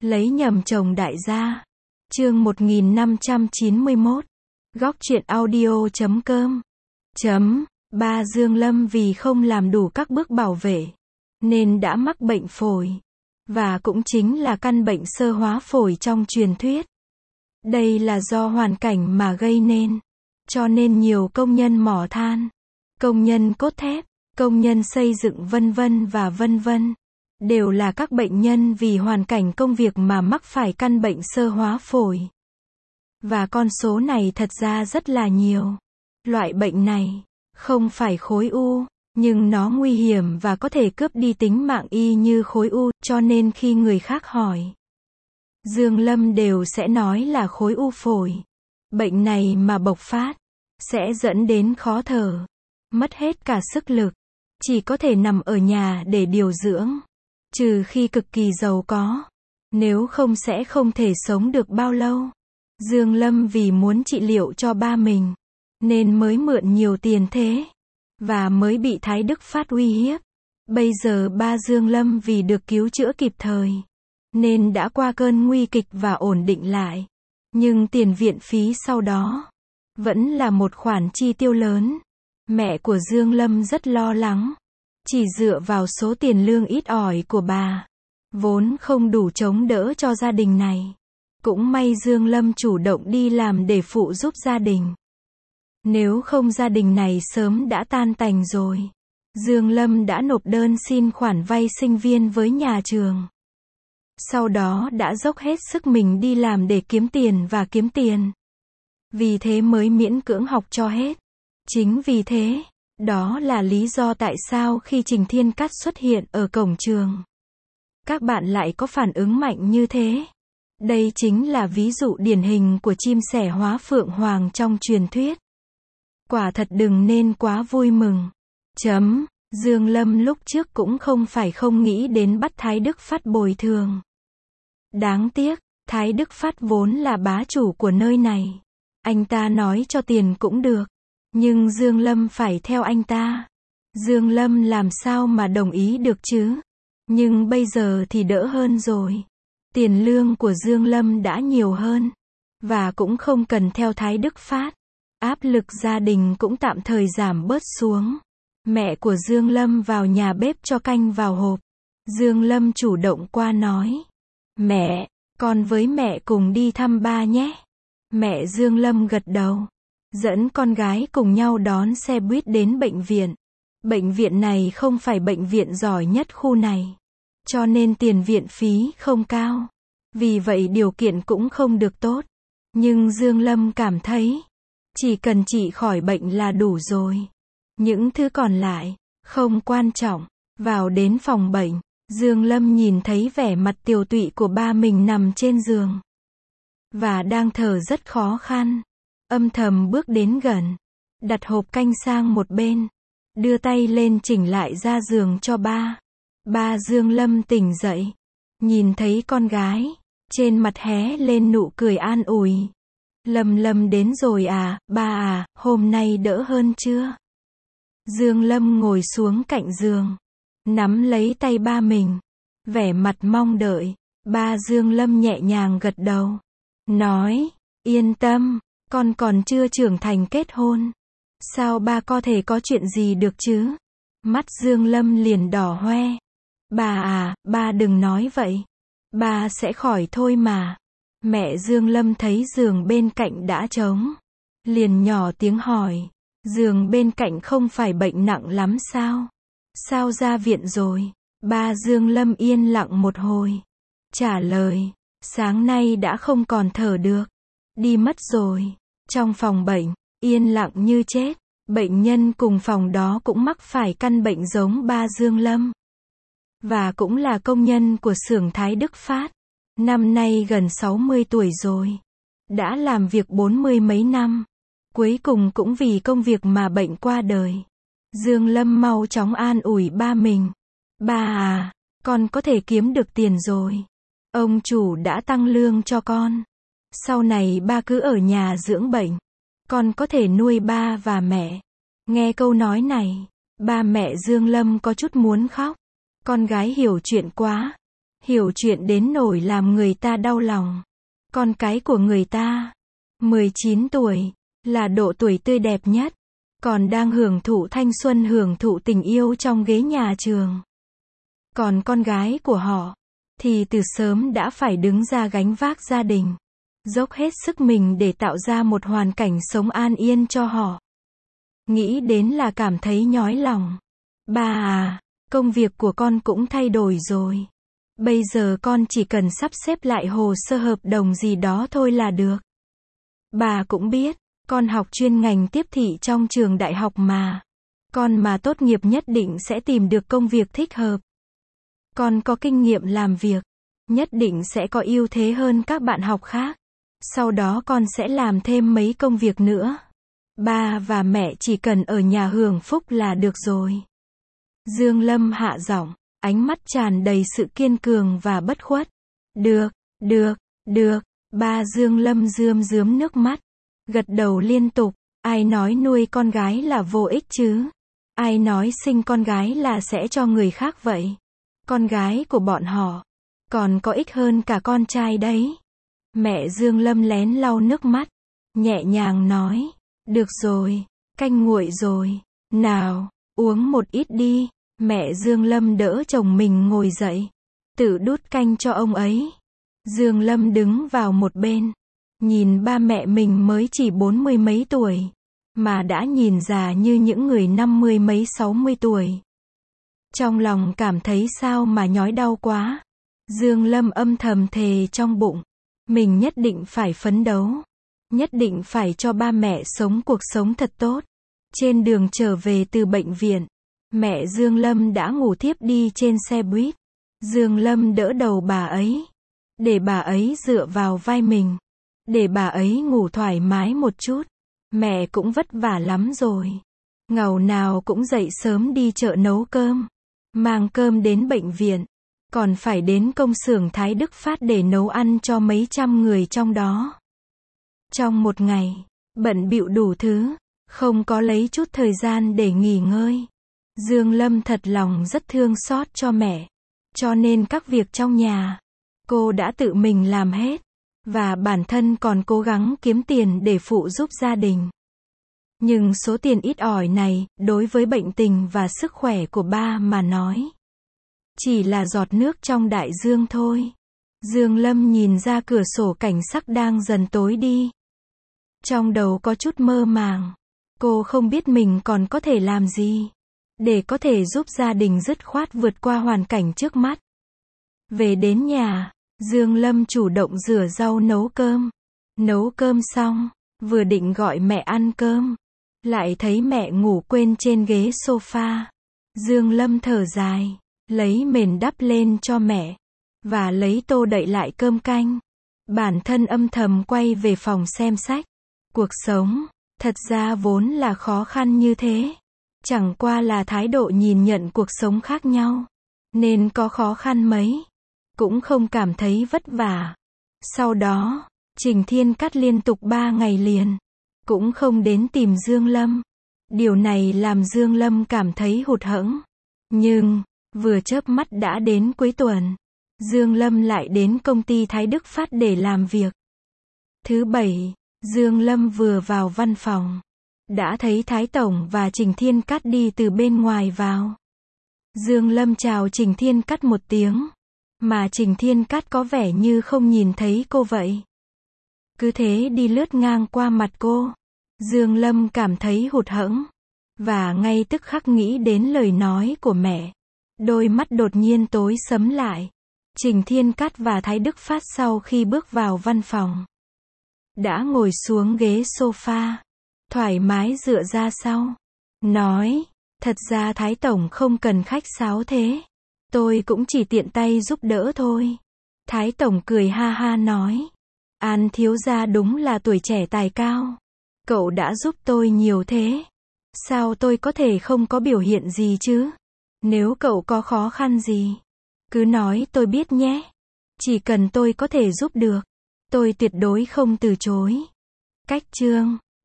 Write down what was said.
Lấy nhầm chồng đại gia. Chương 1591. Góc truyện audio.com. Ba Dương Lâm vì không làm đủ các bước bảo vệ, nên đã mắc bệnh phổi. Và cũng chính là căn bệnh xơ hóa phổi trong truyền thuyết. Đây là do hoàn cảnh mà gây nên. Cho nên nhiều công nhân mỏ than, công nhân cốt thép, công nhân xây dựng vân vân, đều là các bệnh nhân vì hoàn cảnh công việc mà mắc phải căn bệnh xơ hóa phổi. Và con số này thật ra rất là nhiều. Loại bệnh này không phải khối u, nhưng nó nguy hiểm và có thể cướp đi tính mạng y như khối u, cho nên khi người khác hỏi, Dương Lâm đều sẽ nói là khối u phổi. Bệnh này mà bộc phát, sẽ dẫn đến khó thở, mất hết cả sức lực, chỉ có thể nằm ở nhà để điều dưỡng, trừ khi cực kỳ giàu có, nếu không sẽ không thể sống được bao lâu. Dương Lâm vì muốn trị liệu cho ba mình, nên mới mượn nhiều tiền thế, và mới bị Thái Đức Phát uy hiếp. Bây giờ ba Dương Lâm vì được cứu chữa kịp thời, nên đã qua cơn nguy kịch và ổn định lại. Nhưng tiền viện phí sau đó vẫn là một khoản chi tiêu lớn. Mẹ của Dương Lâm rất lo lắng. Chỉ dựa vào số tiền lương ít ỏi của bà, vốn không đủ chống đỡ cho gia đình này. Cũng may Dương Lâm chủ động đi làm để phụ giúp gia đình. Nếu không gia đình này sớm đã tan tành rồi. Dương Lâm đã nộp đơn xin khoản vay sinh viên với nhà trường. Sau đó đã dốc hết sức mình đi làm để kiếm tiền và kiếm tiền. Vì thế mới miễn cưỡng học cho hết. Chính vì thế, đó là lý do tại sao khi Trình Thiên Cát xuất hiện ở cổng trường, các bạn lại có phản ứng mạnh như thế. Đây chính là ví dụ điển hình của chim sẻ hóa phượng hoàng trong truyền thuyết. Quả thật đừng nên quá vui mừng. Dương Lâm lúc trước cũng không phải không nghĩ đến bắt Thái Đức Phát bồi thường. Đáng tiếc, Thái Đức Phát vốn là bá chủ của nơi này. Anh ta nói cho tiền cũng được. Nhưng Dương Lâm phải theo anh ta. Dương Lâm làm sao mà đồng ý được chứ? Nhưng bây giờ thì đỡ hơn rồi. Tiền lương của Dương Lâm đã nhiều hơn. Và cũng không cần theo Thái Đức Phát. Áp lực gia đình cũng tạm thời giảm bớt xuống. Mẹ của Dương Lâm vào nhà bếp cho canh vào hộp. Dương Lâm chủ động qua nói, mẹ, con với mẹ cùng đi thăm ba nhé. Mẹ Dương Lâm gật đầu, dẫn con gái cùng nhau đón xe buýt đến bệnh viện. Bệnh viện này không phải bệnh viện giỏi nhất khu này, cho nên tiền viện phí không cao. Vì vậy điều kiện cũng không được tốt. Nhưng Dương Lâm cảm thấy, chỉ cần trị khỏi bệnh là đủ rồi. Những thứ còn lại, không quan trọng. Vào đến phòng bệnh, Dương Lâm nhìn thấy vẻ mặt tiều tụy của ba mình nằm trên giường. Và đang thở rất khó khăn. Âm thầm bước đến gần. Đặt hộp canh sang một bên. Đưa tay lên chỉnh lại ra giường cho ba. Ba Dương Lâm tỉnh dậy. Nhìn thấy con gái. Trên mặt hé lên nụ cười an ủi. Lâm đến rồi à, ba à, hôm nay đỡ hơn chưa? Dương Lâm ngồi xuống cạnh giường. Nắm lấy tay ba mình. Vẻ mặt mong đợi. Ba Dương Lâm nhẹ nhàng gật đầu. Nói, yên tâm, con còn chưa trưởng thành kết hôn. Sao ba có thể có chuyện gì được chứ? Mắt Dương Lâm liền đỏ hoe. Bà à, ba đừng nói vậy. Ba sẽ khỏi thôi mà. Mẹ Dương Lâm thấy giường bên cạnh đã trống. Liền nhỏ tiếng hỏi. Giường bên cạnh không phải bệnh nặng lắm sao? Sao ra viện rồi? Ba Dương Lâm yên lặng một hồi. Trả lời, sáng nay đã không còn thở được. Đi mất rồi. Trong phòng bệnh, yên lặng như chết. Bệnh nhân cùng phòng đó cũng mắc phải căn bệnh giống ba Dương Lâm. Và cũng là công nhân của xưởng Thái Đức Phát. Năm nay gần 60 tuổi rồi. Đã làm việc 40 mấy năm. Cuối cùng cũng vì công việc mà bệnh qua đời. Dương Lâm mau chóng an ủi ba mình. Ba à, con có thể kiếm được tiền rồi. Ông chủ đã tăng lương cho con. Sau này ba cứ ở nhà dưỡng bệnh. Con có thể nuôi ba và mẹ. Nghe câu nói này, ba mẹ Dương Lâm có chút muốn khóc. Con gái hiểu chuyện quá. hiểu chuyện đến nỗi làm người ta đau lòng. Con cái của người ta, 19 tuổi, là độ tuổi tươi đẹp nhất, còn đang hưởng thụ thanh xuân, hưởng thụ tình yêu trong ghế nhà trường. Còn con gái của họ, thì từ sớm đã phải đứng ra gánh vác gia đình, dốc hết sức mình để tạo ra một hoàn cảnh sống an yên cho họ. Nghĩ đến là cảm thấy nhói lòng. Ba à, công việc của con cũng thay đổi rồi. Bây giờ con chỉ cần sắp xếp lại hồ sơ hợp đồng gì đó thôi là được. Bà cũng biết, con học chuyên ngành tiếp thị trong trường đại học mà. Con mà tốt nghiệp nhất định sẽ tìm được công việc thích hợp. Con có kinh nghiệm làm việc, nhất định sẽ có ưu thế hơn các bạn học khác. Sau đó con sẽ làm thêm mấy công việc nữa. Ba và mẹ chỉ cần ở nhà hưởng phúc là được rồi. Dương Lâm hạ giọng, ánh mắt tràn đầy sự kiên cường và bất khuất. Được, được, được. Ba Dương Lâm rơm rớm nước mắt, gật đầu liên tục. Ai nói nuôi con gái là vô ích chứ? Ai nói sinh con gái là sẽ cho người khác vậy? Con gái của bọn họ còn có ích hơn cả con trai đấy. Mẹ Dương Lâm lén lau nước mắt, nhẹ nhàng nói, được rồi, canh nguội rồi, nào, uống một ít đi. Mẹ Dương Lâm đỡ chồng mình ngồi dậy, tự đút canh cho ông ấy. Dương Lâm đứng vào một bên, nhìn ba mẹ mình mới chỉ 40 mấy tuổi, mà đã nhìn già như những người 50 mấy 60 tuổi. Trong lòng cảm thấy sao mà nhói đau quá. Dương Lâm âm thầm thề trong bụng, mình nhất định phải phấn đấu, nhất định phải cho ba mẹ sống cuộc sống thật tốt. Trên đường trở về từ bệnh viện, mẹ Dương Lâm đã ngủ thiếp đi trên xe buýt. Dương Lâm đỡ đầu bà ấy, để bà ấy dựa vào vai mình, để bà ấy ngủ thoải mái một chút. Mẹ cũng vất vả lắm rồi, ngầu nào cũng dậy sớm đi chợ nấu cơm, mang cơm đến bệnh viện, còn phải đến công xưởng Thái Đức Phát để nấu ăn cho mấy trăm người trong đó. Trong một ngày, bận bịu đủ thứ, không có lấy chút thời gian để nghỉ ngơi. Dương Lâm thật lòng rất thương xót cho mẹ, cho nên các việc trong nhà, cô đã tự mình làm hết, và bản thân còn cố gắng kiếm tiền để phụ giúp gia đình. Nhưng số tiền ít ỏi này, đối với bệnh tình và sức khỏe của ba mà nói, chỉ là giọt nước trong đại dương thôi. Dương Lâm nhìn ra cửa sổ cảnh sắc đang dần tối đi. Trong đầu có chút mơ màng. Cô không biết mình còn có thể làm gì để có thể giúp gia đình dứt khoát vượt qua hoàn cảnh trước mắt. Về đến nhà, Dương Lâm chủ động rửa rau nấu cơm. Nấu cơm xong, vừa định gọi mẹ ăn cơm, lại thấy mẹ ngủ quên trên ghế sofa. Dương Lâm thở dài, lấy mền đắp lên cho mẹ, và lấy tô đậy lại cơm canh. Bản thân âm thầm quay về phòng xem sách. Cuộc sống, thật ra vốn là khó khăn như thế. Chẳng qua là thái độ nhìn nhận cuộc sống khác nhau, nên có khó khăn mấy, cũng không cảm thấy vất vả. Sau đó, Trình Thiên Cát liên tục 3 ngày liền, cũng không đến tìm Dương Lâm. Điều này làm Dương Lâm cảm thấy hụt hẫng. Nhưng, vừa chớp mắt đã đến cuối tuần, Dương Lâm lại đến công ty Thái Đức Phát để làm việc. Thứ Bảy, Dương Lâm vừa vào văn phòng, đã thấy Thái Tổng và Trình Thiên Cát đi từ bên ngoài vào. Dương Lâm chào Trình Thiên Cát một tiếng, mà Trình Thiên Cát có vẻ như không nhìn thấy cô vậy. Cứ thế đi lướt ngang qua mặt cô. Dương Lâm cảm thấy hụt hẫng, và ngay tức khắc nghĩ đến lời nói của mẹ. Đôi mắt đột nhiên tối sẫm lại. Trình Thiên Cát và Thái Đức Phát sau khi bước vào văn phòng, đã ngồi xuống ghế sofa, thoải mái dựa ra sau. Nói, thật ra Thái Tổng không cần khách sáo thế. Tôi cũng chỉ tiện tay giúp đỡ thôi. Thái Tổng cười ha ha nói, An thiếu gia đúng là tuổi trẻ tài cao. Cậu đã giúp tôi nhiều thế, sao tôi có thể không có biểu hiện gì chứ? Nếu cậu có khó khăn gì, cứ nói tôi biết nhé. Chỉ cần tôi có thể giúp được, tôi tuyệt đối không từ chối. Cách chương